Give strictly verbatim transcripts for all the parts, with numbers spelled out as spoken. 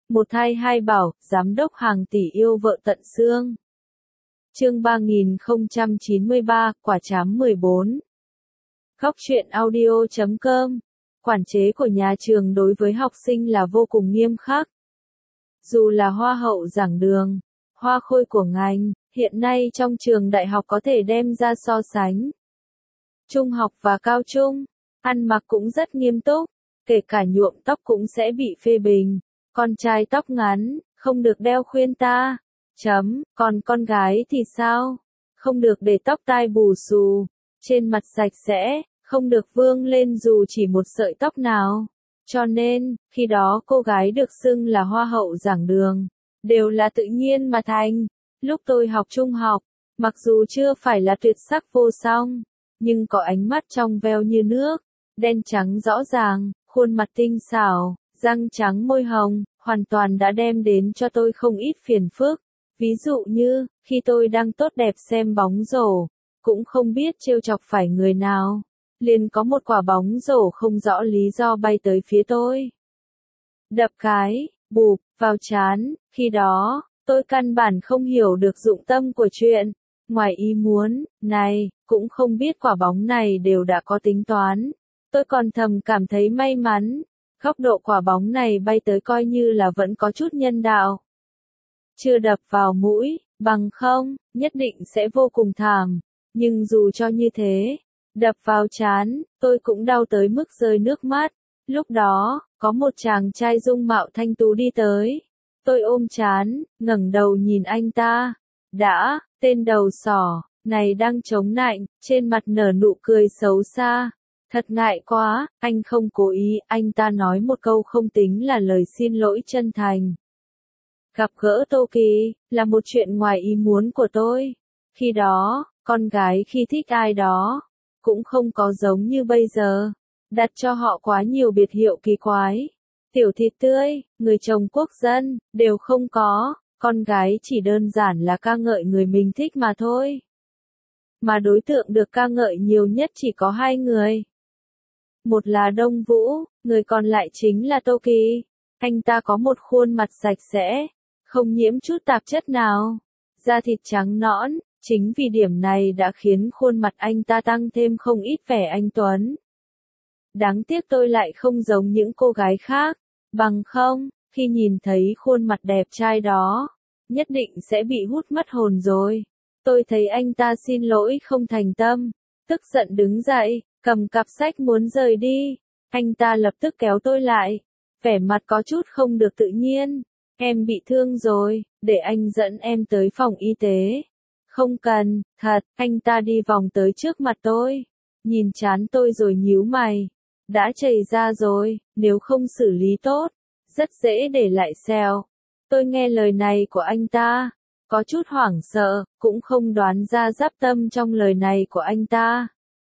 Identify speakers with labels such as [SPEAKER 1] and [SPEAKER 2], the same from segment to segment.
[SPEAKER 1] Một thai hai bảo, giám đốc hàng tỷ yêu vợ tận xương. Chương ba nghìn không trăm chín mươi ba, quả trám mười bốn. Góc truyện audio chấm com. Quản chế của nhà trường đối với học sinh là vô cùng nghiêm khắc. Dù là hoa hậu giảng đường, hoa khôi của ngành, hiện nay trong trường đại học có thể đem ra so sánh. Trung học và cao trung, ăn mặc cũng rất nghiêm túc, kể cả nhuộm tóc cũng sẽ bị phê bình. Con trai tóc ngắn, không được đeo khuyên ta. Chấm, còn con gái thì sao? Không được để tóc tai bù xù, trên mặt sạch sẽ, không được vương lên dù chỉ một sợi tóc nào. Cho nên, khi đó cô gái được xưng là hoa hậu giảng đường, đều là tự nhiên mà thành. Lúc tôi học trung học, mặc dù chưa phải là tuyệt sắc vô song, nhưng có ánh mắt trong veo như nước, đen trắng rõ ràng, khuôn mặt tinh xảo, răng trắng môi hồng, hoàn toàn đã đem đến cho tôi không ít phiền phức. Ví dụ như, khi tôi đang tốt đẹp xem bóng rổ, cũng không biết trêu chọc phải người nào, liền có một quả bóng rổ không rõ lý do bay tới phía tôi. Đập cái, bụp, vào trán, khi đó, tôi căn bản không hiểu được dụng tâm của chuyện. Ngoài ý muốn, này, cũng không biết quả bóng này đều đã có tính toán. Tôi còn thầm cảm thấy may mắn. Góc độ quả bóng này bay tới coi như là vẫn có chút nhân đạo. Chưa đập vào mũi, bằng không, nhất định sẽ vô cùng thảm. Nhưng dù cho như thế, đập vào trán, tôi cũng đau tới mức rơi nước mắt. Lúc đó, có một chàng trai dung mạo thanh tú đi tới. Tôi ôm trán, ngẩng đầu nhìn anh ta. Đã, tên đầu sỏ, này đang chống nạnh, trên mặt nở nụ cười xấu xa. Thật ngại quá, anh không cố ý, anh ta nói một câu không tính là lời xin lỗi chân thành. Gặp gỡ Tô Kỳ, là một chuyện ngoài ý muốn của tôi. Khi đó, con gái khi thích ai đó, cũng không có giống như bây giờ. Đặt cho họ quá nhiều biệt hiệu kỳ quái. Tiểu thịt tươi, người chồng quốc dân, đều không có. Con gái chỉ đơn giản là ca ngợi người mình thích mà thôi. Mà đối tượng được ca ngợi nhiều nhất chỉ có hai người. Một là Đông Vũ, người còn lại chính là Tô Kỳ. Anh ta có một khuôn mặt sạch sẽ, không nhiễm chút tạp chất nào, da thịt trắng nõn, chính vì điểm này đã khiến khuôn mặt anh ta tăng thêm không ít vẻ anh tuấn. Đáng tiếc tôi lại không giống những cô gái khác, bằng không, khi nhìn thấy khuôn mặt đẹp trai đó, nhất định sẽ bị hút mất hồn rồi. Tôi thấy anh ta xin lỗi không thành tâm, tức giận đứng dậy, cầm cặp sách muốn rời đi. Anh ta lập tức kéo tôi lại, vẻ mặt có chút không được tự nhiên. Em bị thương rồi, để anh dẫn em tới phòng y tế. Không cần, thật, anh ta đi vòng tới trước mặt tôi, nhìn trán tôi rồi nhíu mày. Đã chảy ra rồi, nếu không xử lý tốt, rất dễ để lại sẹo. Tôi nghe lời này của anh ta, có chút hoảng sợ, cũng không đoán ra giáp tâm trong lời này của anh ta.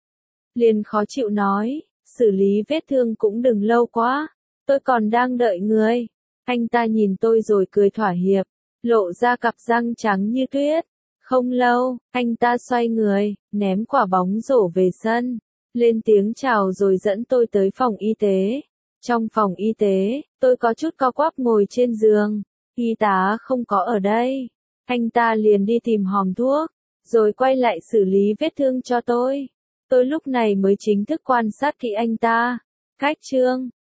[SPEAKER 1] Liền khó chịu nói, xử lý vết thương cũng đừng lâu quá, tôi còn đang đợi người. Anh ta nhìn tôi rồi cười thỏa hiệp, lộ ra cặp răng trắng như tuyết. Không lâu, anh ta xoay người, ném quả bóng rổ về sân, lên tiếng chào rồi dẫn tôi tới phòng y tế. Trong phòng y tế, tôi có chút co quắp ngồi trên giường, y tá không có ở đây. Anh ta liền đi tìm hòm thuốc, rồi quay lại xử lý vết thương cho tôi. Tôi lúc này mới chính thức quan sát kỹ anh ta. Cách chương,